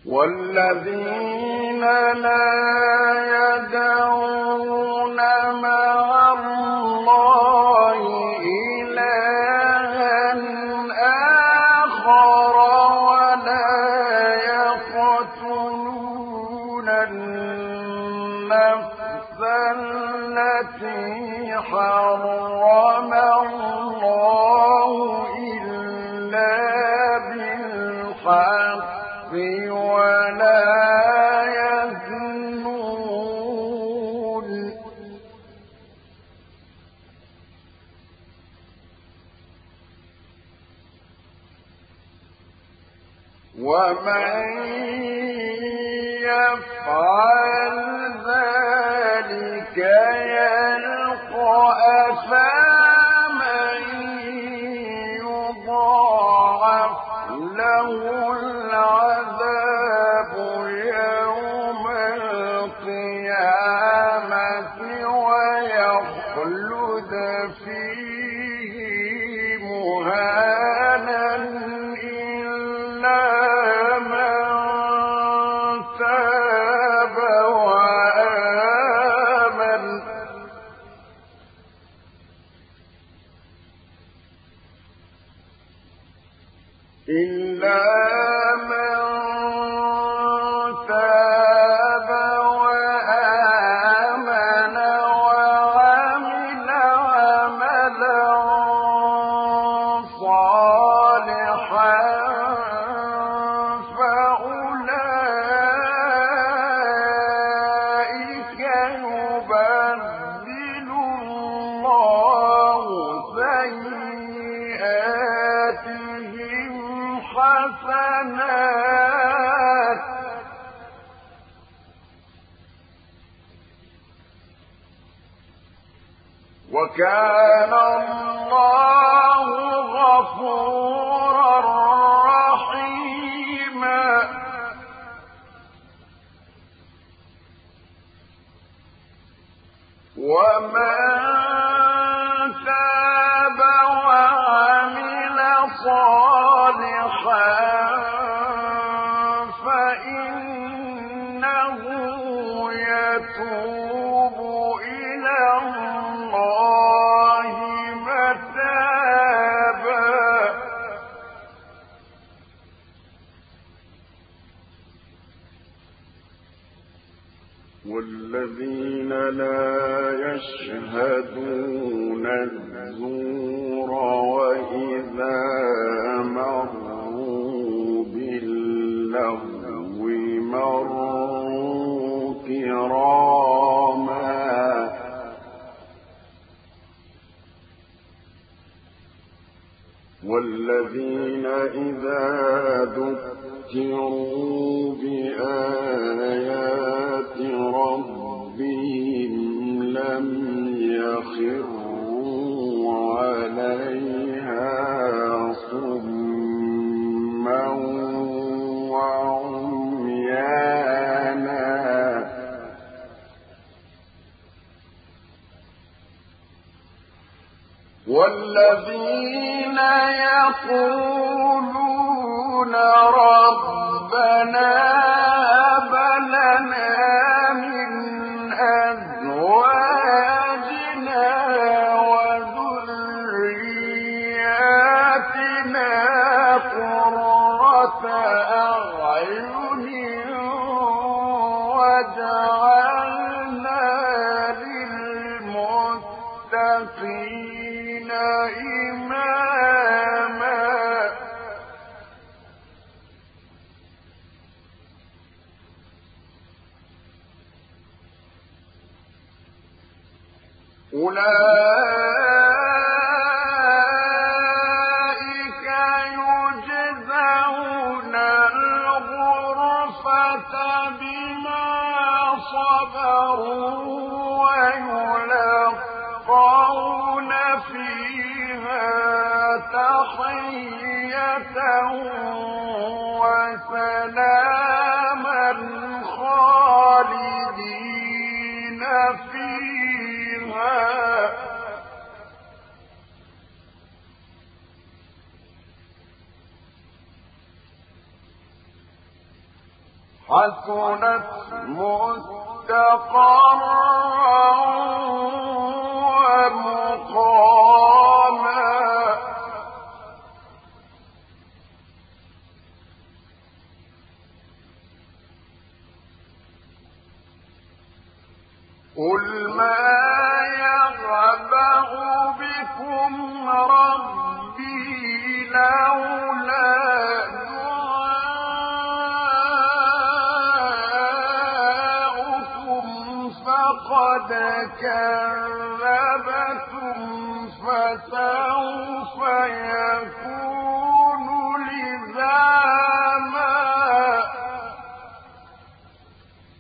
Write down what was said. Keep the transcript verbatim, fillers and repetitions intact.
والذين لا يدعون مع الله إلها آخر ولا يقتلون النفس التي حرم الله إلا بالحق ولا يزنون ومن يفعل ذلك يلقى أثاما يضاعف له العذاب يوم القيامة ويخلد فيه مهانا إلا من تاب وآمن إلا من تاب وآمن وعمل عملا صالحا فأولئك يبدل الله سيئاتهم حسنات وكان الله غفورا رحيما ومن تاب وعمل صالحا فإنه يتوب إلى الله متابا والذين لا يشهدون الزور وإذا مروا باللغو مروا كراما والذين إذا ذكروا بآيات ربهم لم يخروا عليها صما وعميانا والذين يقولون ربنا هب لنا من أزواجنا وذرياتنا قرة أعين واجعلنا للمتقين إماما أولئك يجزون الغرفة بما صبروا ويلقون فيها تحية وسلاما خالدين فيها حسنت مستقرا ومقاما قل ما يعبأ بكم ربي لولا دعاؤكم فقد كذبتم فسوف يكون لزاما